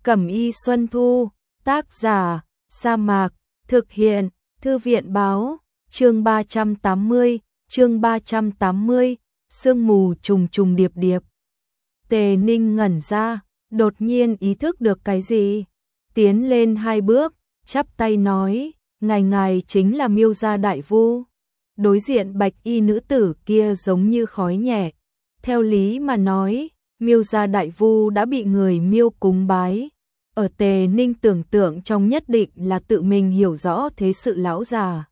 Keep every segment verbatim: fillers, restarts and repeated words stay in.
Cẩm y Xuân Thu, tác giả, Sa Mạc, thực hiện, Thư viện báo, chương ba trăm tám mươi, chương ba trăm tám mươi, sương mù trùng trùng điệp điệp. Tề Ninh ngẩn ra, đột nhiên ý thức được cái gì, tiến lên hai bước, chắp tay nói, ngài ngài chính là Miêu gia đại vu. Đối diện bạch y nữ tử kia giống như khói nhẹ, theo lý mà nói, Miêu gia đại vu đã bị người Miêu cúng bái. Ở Tề Ninh tưởng tượng trong nhất định là tự mình hiểu rõ thế sự lão già.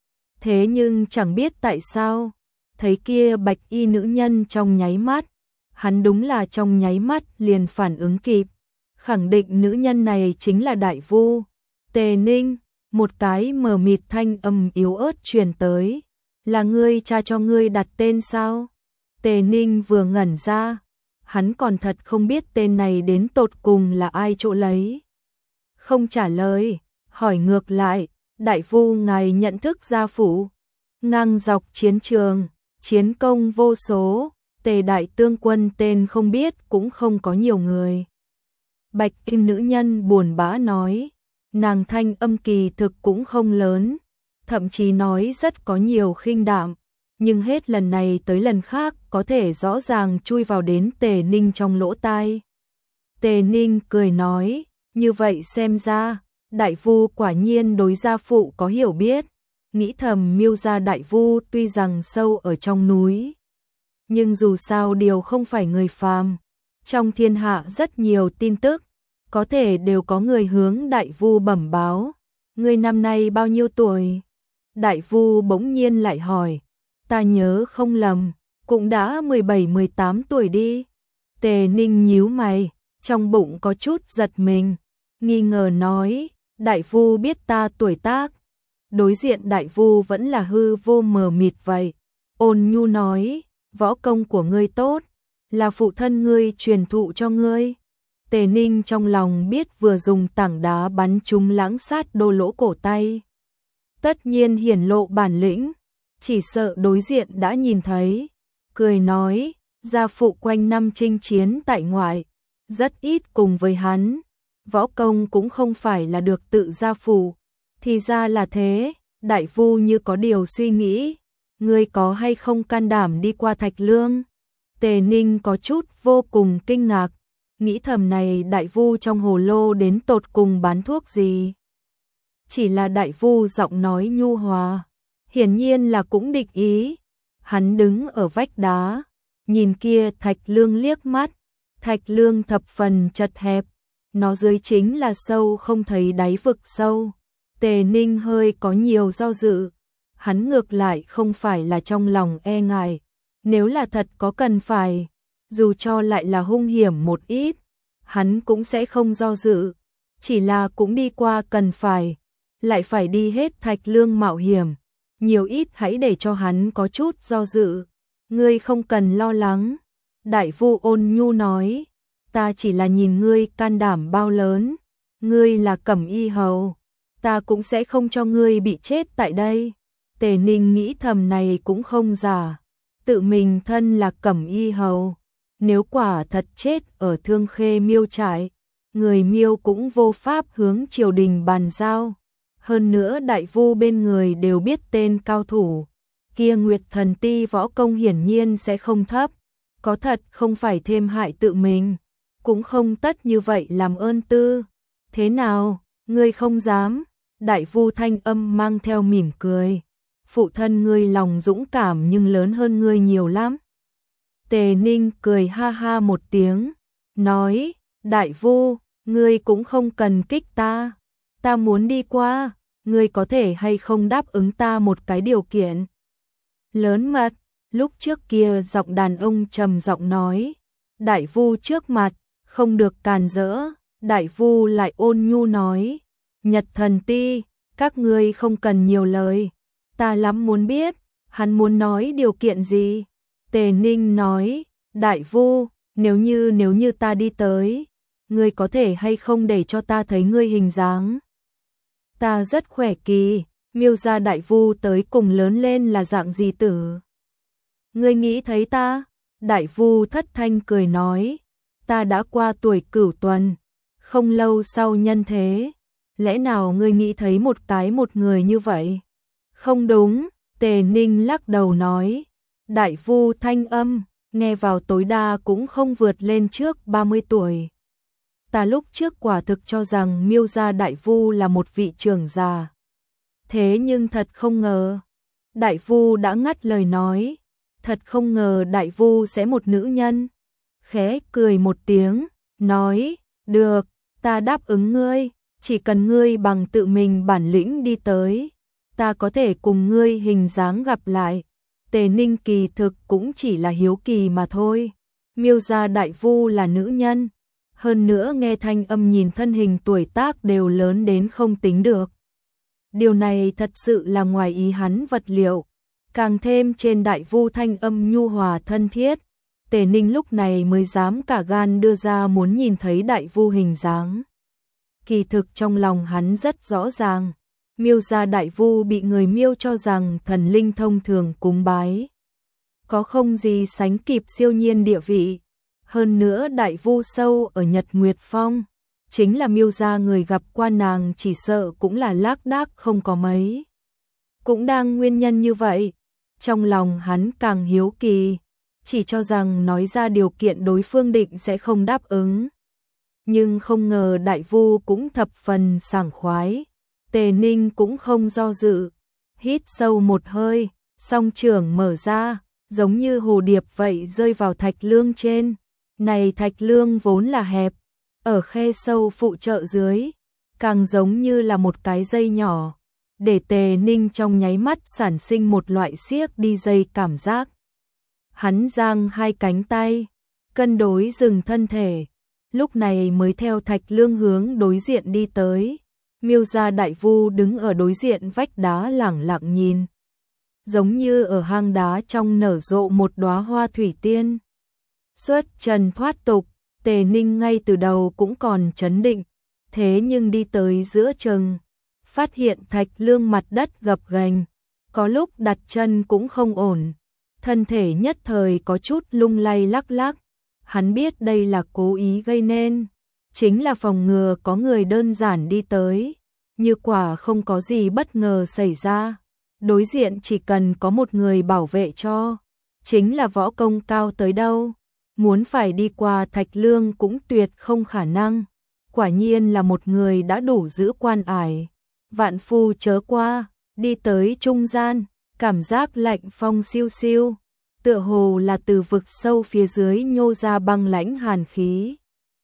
Thế nhưng chẳng biết tại sao, thấy kia bạch y nữ nhân trong nháy mắt, hắn đúng là trong nháy mắt liền phản ứng kịp, khẳng định nữ nhân này chính là đại vu. Tề Ninh, một cái mờ mịt thanh âm yếu ớt truyền tới, là ngươi cha cho ngươi đặt tên sao? Tề Ninh vừa ngẩn ra, hắn còn thật không biết tên này đến tột cùng là ai chỗ lấy. Không trả lời, hỏi ngược lại, đại vu ngài nhận thức gia phủ, ngang dọc chiến trường, chiến công vô số, Tề đại tương quân tên không biết cũng không có nhiều người. Bạch y nữ nhân buồn bã nói, nàng thanh âm kỳ thực cũng không lớn, thậm chí nói rất có nhiều khinh đạm, nhưng hết lần này tới lần khác có thể rõ ràng chui vào đến Tề Ninh trong lỗ tai. Tề Ninh cười nói, như vậy xem ra, đại vu quả nhiên đối gia phụ có hiểu biết, nghĩ thầm Miêu gia đại vu tuy rằng sâu ở trong núi, nhưng dù sao điều không phải người phàm, trong thiên hạ rất nhiều tin tức, có thể đều có người hướng đại vu bẩm báo, ngươi năm nay bao nhiêu tuổi? Đại vu bỗng nhiên lại hỏi, ta nhớ không lầm, cũng đã mười bảy mười tám tuổi đi. Tề Ninh nhíu mày, trong bụng có chút giật mình, nghi ngờ nói, đại vu biết ta tuổi tác. Đối diện đại vu vẫn là hư vô mờ mịt vậy, ôn nhu nói, võ công của ngươi tốt, là phụ thân ngươi truyền thụ cho ngươi. Tề Ninh trong lòng biết vừa dùng tảng đá bắn trúng lãng sát đô lỗ cổ tay, tất nhiên hiển lộ bản lĩnh, chỉ sợ đối diện đã nhìn thấy, cười nói, gia phụ quanh năm chinh chiến tại ngoại, rất ít cùng với hắn, võ công cũng không phải là được tự gia phụ, thì ra là thế. Đại vu như có điều suy nghĩ, ngươi có hay không can đảm đi qua Thạch Lương? Tề Ninh có chút vô cùng kinh ngạc, nghĩ thầm này đại vu trong hồ lô đến tột cùng bán thuốc gì? Chỉ là đại vu giọng nói nhu hòa, hiển nhiên là cũng địch ý. Hắn đứng ở vách đá, nhìn kia Thạch Lương liếc mắt, Thạch Lương thập phần chật hẹp, nó dưới chính là sâu không thấy đáy vực sâu. Tề Ninh hơi có nhiều do dự, hắn ngược lại không phải là trong lòng e ngại, nếu là thật có cần phải, dù cho lại là hung hiểm một ít, hắn cũng sẽ không do dự, chỉ là cũng đi qua cần phải, lại phải đi hết Thạch Lương mạo hiểm, nhiều ít hãy để cho hắn có chút do dự. Ngươi không cần lo lắng, đại vu ôn nhu nói, ta chỉ là nhìn ngươi can đảm bao lớn, ngươi là Cẩm y hầu, ta cũng sẽ không cho ngươi bị chết tại đây. Tề Ninh nghĩ thầm này cũng không giả, tự mình thân là Cẩm y hầu, nếu quả thật chết ở Thương Khê Miêu trại, người Miêu cũng vô pháp hướng triều đình bàn giao. Hơn nữa đại vu bên người đều biết tên cao thủ, kia Nguyệt Thần Ti võ công hiển nhiên sẽ không thấp, có thật không phải thêm hại tự mình, cũng không tất như vậy làm ơn tư. Thế nào, ngươi không dám? Đại vu thanh âm mang theo mỉm cười, phụ thân ngươi lòng dũng cảm nhưng lớn hơn ngươi nhiều lắm. Tề Ninh cười ha ha một tiếng, nói, đại vu, ngươi cũng không cần kích ta, ta muốn đi qua, ngươi có thể hay không đáp ứng ta một cái điều kiện? Lớn mật, lúc trước kia giọng đàn ông trầm giọng nói, đại vu trước mặt, không được càn rỡ. Đại vu lại ôn nhu nói, Nhật Thần Ti, các ngươi không cần nhiều lời, ta lắm muốn biết, hắn muốn nói điều kiện gì? Tề Ninh nói, đại vu, nếu như nếu như ta đi tới, ngươi có thể hay không để cho ta thấy ngươi hình dáng? Ta rất khỏe kỳ, Miêu gia đại vu tới cùng lớn lên là dạng gì tử? Ngươi nghĩ thấy ta? Đại vu thất thanh cười nói, ta đã qua tuổi cửu tuần, không lâu sau nhân thế. Lẽ nào ngươi nghĩ thấy một cái một người như vậy? Không đúng, Tề Ninh lắc đầu nói. Đại Vu Thanh Âm, nghe vào tối đa cũng không vượt lên trước ba mươi tuổi. Ta lúc trước quả thực cho rằng Miêu gia Đại Vu là một vị trưởng già. Thế nhưng thật không ngờ. Đại Vu đã ngắt lời nói. Thật không ngờ Đại Vu sẽ một nữ nhân. Khẽ cười một tiếng, nói, được, ta đáp ứng ngươi, chỉ cần ngươi bằng tự mình bản lĩnh đi tới, ta có thể cùng ngươi hình dáng gặp lại. Tề Ninh kỳ thực cũng chỉ là hiếu kỳ mà thôi. Miêu gia Đại Vu là nữ nhân, hơn nữa nghe Thanh Âm nhìn thân hình tuổi tác đều lớn đến không tính được. Điều này thật sự là ngoài ý hắn vật liệu, càng thêm trên Đại Vu Thanh Âm nhu hòa thân thiết. Tề Ninh lúc này mới dám cả gan đưa ra muốn nhìn thấy Đại Vu hình dáng. Kỳ thực trong lòng hắn rất rõ ràng, Miêu gia Đại Vu bị người Miêu cho rằng thần linh thông thường cúng bái, có không gì sánh kịp siêu nhiên địa vị. Hơn nữa Đại Vu sâu ở Nhật Nguyệt Phong, chính là Miêu gia người gặp qua nàng chỉ sợ cũng là lác đác không có mấy. Cũng đang nguyên nhân như vậy, trong lòng hắn càng hiếu kỳ, chỉ cho rằng nói ra điều kiện đối phương định sẽ không đáp ứng. Nhưng không ngờ Đại Vu cũng thập phần sảng khoái. Tề Ninh cũng không do dự, hít sâu một hơi, song trưởng mở ra, giống như hồ điệp vậy rơi vào thạch lương trên. Này thạch lương vốn là hẹp, ở khe sâu phụ trợ dưới, càng giống như là một cái dây nhỏ, để Tề Ninh trong nháy mắt sản sinh một loại siếc đi dây cảm giác. Hắn giang hai cánh tay, cân đối dừng thân thể, lúc này mới theo thạch lương hướng đối diện đi tới. Miêu gia Đại Vu đứng ở đối diện vách đá lẳng lặng nhìn, giống như ở hang đá trong nở rộ một đóa hoa thủy tiên. Xuất trần thoát tục, Tề Ninh ngay từ đầu cũng còn chấn định, thế nhưng đi tới giữa chừng, phát hiện thạch lương mặt đất gập ghềnh, có lúc đặt chân cũng không ổn, thân thể nhất thời có chút lung lay lắc lắc. Hắn biết đây là cố ý gây nên, chính là phòng ngừa có người đơn giản đi tới, như quả không có gì bất ngờ xảy ra, đối diện chỉ cần có một người bảo vệ cho, chính là võ công cao tới đâu, muốn phải đi qua thạch lương cũng tuyệt không khả năng. Quả nhiên là một người đã đủ giữ quan ải. Vạn phu chớ qua, đi tới trung gian, cảm giác lạnh phong siêu siêu, tựa hồ là từ vực sâu phía dưới nhô ra băng lãnh hàn khí.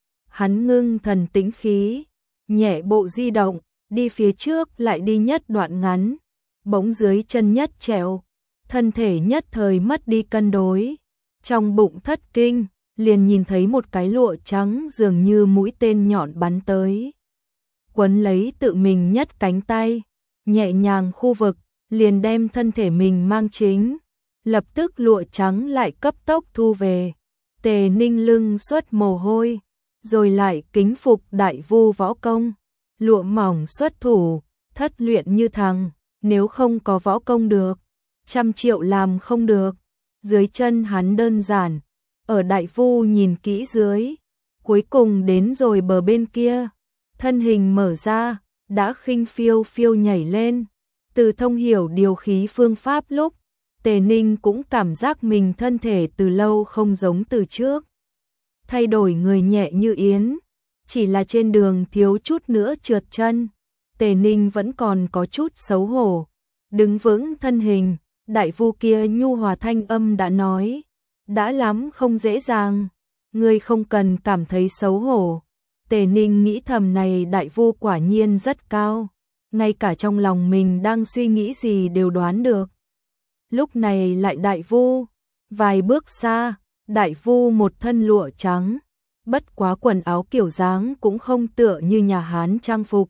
Hắn ngưng thần tĩnh khí, nhẹ bộ di động, đi phía trước lại đi nhất đoạn ngắn, bỗng dưới chân nhất trẹo, thân thể nhất thời mất đi cân đối. Trong bụng thất kinh, liền nhìn thấy một cái lụa trắng dường như mũi tên nhọn bắn tới. Quấn lấy tự mình nhất cánh tay, nhẹ nhàng khu vực, liền đem thân thể mình mang chính. Lập tức lụa trắng lại cấp tốc thu về. Tề Ninh lưng xuất mồ hôi, rồi lại kính phục Đại Vu võ công. Lụa mỏng xuất thủ, thất luyện như thằng, nếu không có võ công được, trăm triệu làm không được. Dưới chân hắn đơn giản, ở Đại Vu nhìn kỹ dưới, cuối cùng đến rồi bờ bên kia, thân hình mở ra, đã khinh phiêu phiêu nhảy lên. Từ thông hiểu điều khí phương pháp lúc, Tề Ninh cũng cảm giác mình thân thể từ lâu không giống từ trước. Thay đổi người nhẹ như yến, chỉ là trên đường thiếu chút nữa trượt chân. Tề Ninh vẫn còn có chút xấu hổ, đứng vững thân hình. Đại Vu kia nhu hòa thanh âm đã nói, đã lắm không dễ dàng, ngươi không cần cảm thấy xấu hổ. Tề Ninh nghĩ thầm này Đại Vu quả nhiên rất cao, ngay cả trong lòng mình đang suy nghĩ gì đều đoán được. Lúc này lại Đại Vu, vài bước xa, Đại Vu một thân lụa trắng, bất quá quần áo kiểu dáng cũng không tựa như nhà Hán trang phục,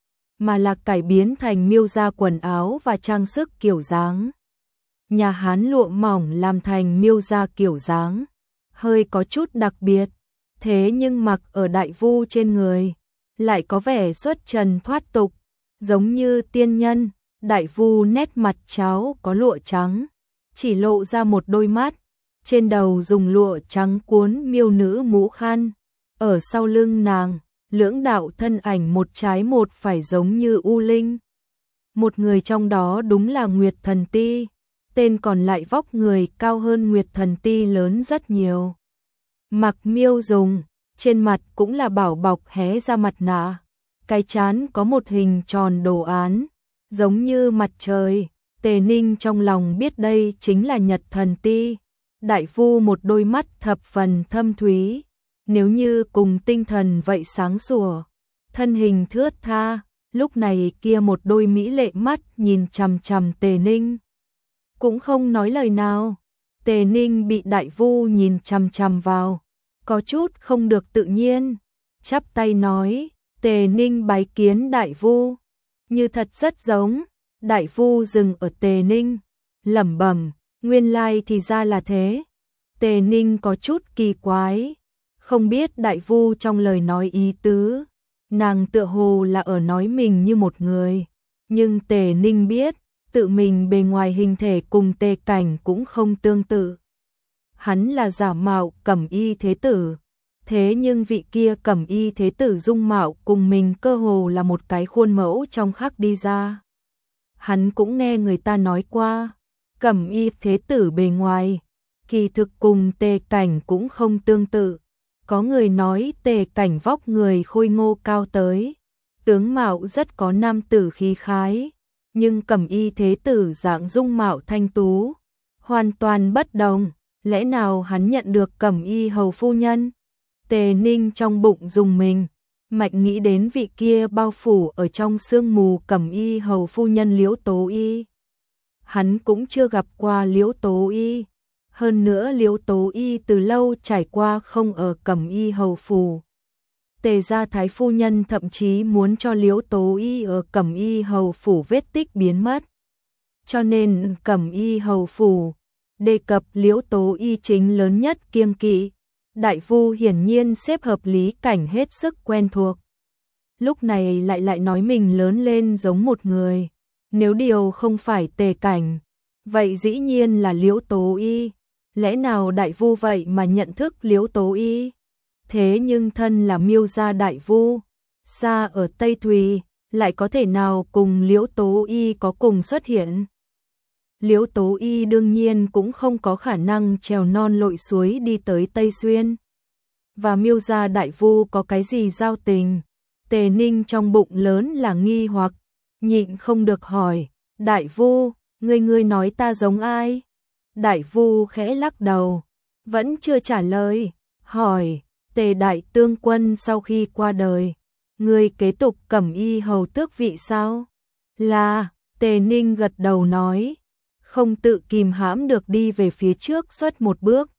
mà là cải biến thành Miêu gia quần áo và trang sức kiểu dáng. Nhà Hán lụa mỏng làm thành Miêu gia kiểu dáng, hơi có chút đặc biệt, thế nhưng mặc ở Đại Vu trên người, lại có vẻ xuất trần thoát tục, giống như tiên nhân. Đại Vu nét mặt cháo có lụa trắng, chỉ lộ ra một đôi mắt, trên đầu dùng lụa trắng cuốn miêu nữ mũ khăn, ở sau lưng nàng, lưỡng đạo thân ảnh một trái một phải giống như u linh. Một người trong đó đúng là Nguyệt Thần Ti, tên còn lại vóc người cao hơn Nguyệt Thần Ti lớn rất nhiều. Mặc Miêu dùng, trên mặt cũng là bảo bọc hé ra mặt nạ, cái trán có một hình tròn đồ án, giống như mặt trời. Tề Ninh trong lòng biết đây chính là Nhật Thần Ti. Đại Vu một đôi mắt thập phần thâm thúy, nếu như cùng tinh thần vậy sáng sủa, thân hình thướt tha, lúc này kia một đôi mỹ lệ mắt nhìn chằm chằm Tề Ninh, cũng không nói lời nào. Tề Ninh bị Đại Vu nhìn chằm chằm vào, có chút không được tự nhiên, chắp tay nói, Tề Ninh bái kiến Đại Vu. Như thật rất giống. Đại Vu dừng ở Tề Ninh, lẩm bẩm, nguyên lai thì ra là thế. Tề Ninh có chút kỳ quái, không biết Đại Vu trong lời nói ý tứ, nàng tựa hồ là ở nói mình như một người, nhưng Tề Ninh biết, tự mình bề ngoài hình thể cùng Tề Cảnh cũng không tương tự. Hắn là giả mạo Cẩm Y Thế Tử, thế nhưng vị kia Cẩm Y Thế Tử dung mạo cùng mình cơ hồ là một cái khuôn mẫu trong khắc đi ra. Hắn cũng nghe người ta nói qua, Cẩm Y Thế Tử bề ngoài, kỳ thực cùng Tề Cảnh cũng không tương tự. Có người nói Tề Cảnh vóc người khôi ngô cao tới, tướng mạo rất có nam tử khí khái, nhưng Cẩm Y Thế Tử dạng dung mạo thanh tú, hoàn toàn bất đồng. Lẽ nào hắn nhận được Cẩm Y hầu phu nhân? Tề Ninh trong bụng dùng mình, mạch nghĩ đến vị kia bao phủ ở trong sương mù Cẩm Y hầu phu nhân Liễu Tố Y. Hắn cũng chưa gặp qua Liễu Tố Y, hơn nữa Liễu Tố Y từ lâu trải qua không ở Cẩm Y hầu phủ. Tề gia thái phu nhân thậm chí muốn cho Liễu Tố Y ở Cẩm Y hầu phủ vết tích biến mất. Cho nên Cẩm Y hầu phủ đề cập Liễu Tố Y chính lớn nhất kiêng kỵ. Đại Vu hiển nhiên xếp hợp Lý Cảnh hết sức quen thuộc. Lúc này lại lại nói mình lớn lên giống một người. Nếu điều không phải Tề Cảnh, vậy dĩ nhiên là Liễu Tố Y. Lẽ nào Đại Vu vậy mà nhận thức Liễu Tố Y? Thế nhưng thân là Miêu gia Đại Vu, xa ở Tây Thùy, lại có thể nào cùng Liễu Tố Y có cùng xuất hiện? Liễu Tố Y đương nhiên cũng không có khả năng trèo non lội suối đi tới Tây Xuyên. Và Miêu gia Đại Vu có cái gì giao tình? Tề Ninh trong bụng lớn là nghi hoặc, nhịn không được hỏi, Đại Vu, ngươi ngươi nói ta giống ai? Đại Vu khẽ lắc đầu, vẫn chưa trả lời, hỏi, Tề Đại Tương Quân sau khi qua đời, ngươi kế tục Cẩm Y hầu tước vị sao? Là, Tề Ninh gật đầu nói, không tự kìm hãm được đi về phía trước xuất một bước.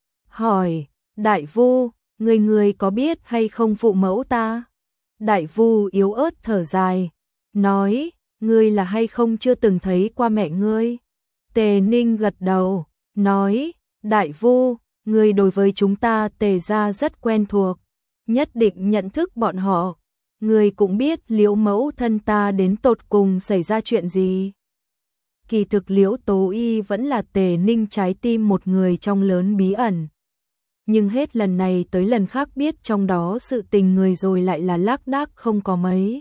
Hỏi, Đại Vu, người người có biết hay không phụ mẫu ta? Đại Vu yếu ớt thở dài, nói, ngươi là hay không chưa từng thấy qua mẹ ngươi? Tề Ninh gật đầu, nói, Đại Vu, ngươi đối với chúng ta Tề gia rất quen thuộc, nhất định nhận thức bọn họ. Ngươi cũng biết Liễu mẫu thân ta đến tột cùng xảy ra chuyện gì. Kỳ thực Liễu Tố Y vẫn là Tề Ninh trái tim một người trong lớn bí ẩn. Nhưng hết lần này tới lần khác biết trong đó sự tình người rồi lại là lác đác không có mấy.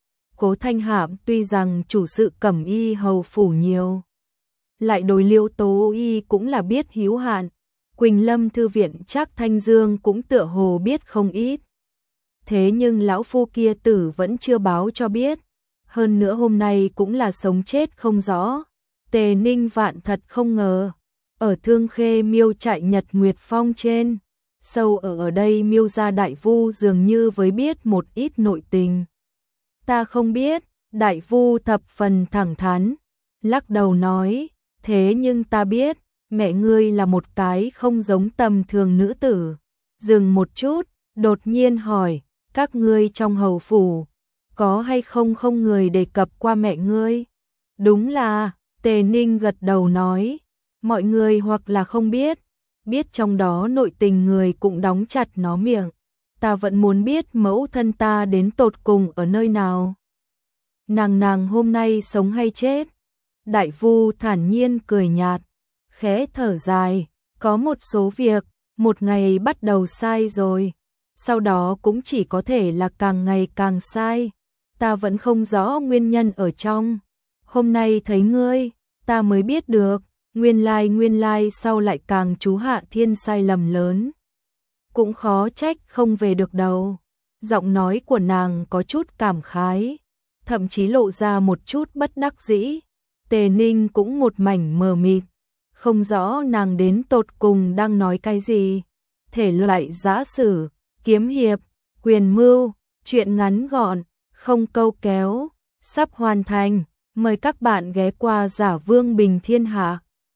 Cố Thanh Hạm tuy rằng chủ sự Cẩm Y hầu phủ nhiều, lại đối Liễu Tố Y cũng là biết hữu hạn. Quỳnh Lâm thư viện Trác Thanh Dương cũng tựa hồ biết không ít. Thế nhưng lão phu kia tử vẫn chưa báo cho biết. Hơn nữa hôm nay cũng là sống chết không rõ. Tề Ninh vạn thật không ngờ, ở Thương Khê Miêu trại Nhật Nguyệt Phong trên, sâu ở ở đây Miêu gia Đại Vu dường như với biết một ít nội tình. Ta không biết, Đại Vu thập phần thẳng thắn, lắc đầu nói, thế nhưng ta biết, mẹ ngươi là một cái không giống tầm thường nữ tử. Dừng một chút, đột nhiên hỏi, các ngươi trong hầu phủ, có hay không không người đề cập qua mẹ ngươi? Đúng là, Tề Ninh gật đầu nói, mọi người hoặc là không biết, biết trong đó nội tình người cũng đóng chặt nó miệng. Ta vẫn muốn biết mẫu thân ta đến tột cùng ở nơi nào. Nàng nàng hôm nay sống hay chết? Đại Vu thản nhiên cười nhạt, khẽ thở dài, có một số việc, một ngày bắt đầu sai rồi, sau đó cũng chỉ có thể là càng ngày càng sai. Ta vẫn không rõ nguyên nhân ở trong. Hôm nay thấy ngươi, ta mới biết được, nguyên lai nguyên lai sau lại càng chú Hạ Thiên sai lầm lớn. Cũng khó trách không về được đâu. Giọng nói của nàng có chút cảm khái, thậm chí lộ ra một chút bất đắc dĩ. Tề Ninh cũng một mảnh mờ mịt, không rõ nàng đến tột cùng đang nói cái gì. Thể loại giã sử, kiếm hiệp, quyền mưu, truyện ngắn gọn, không câu kéo, sắp hoàn thành. Mời các bạn ghé qua Giả Vương Bình Thiên Hạ.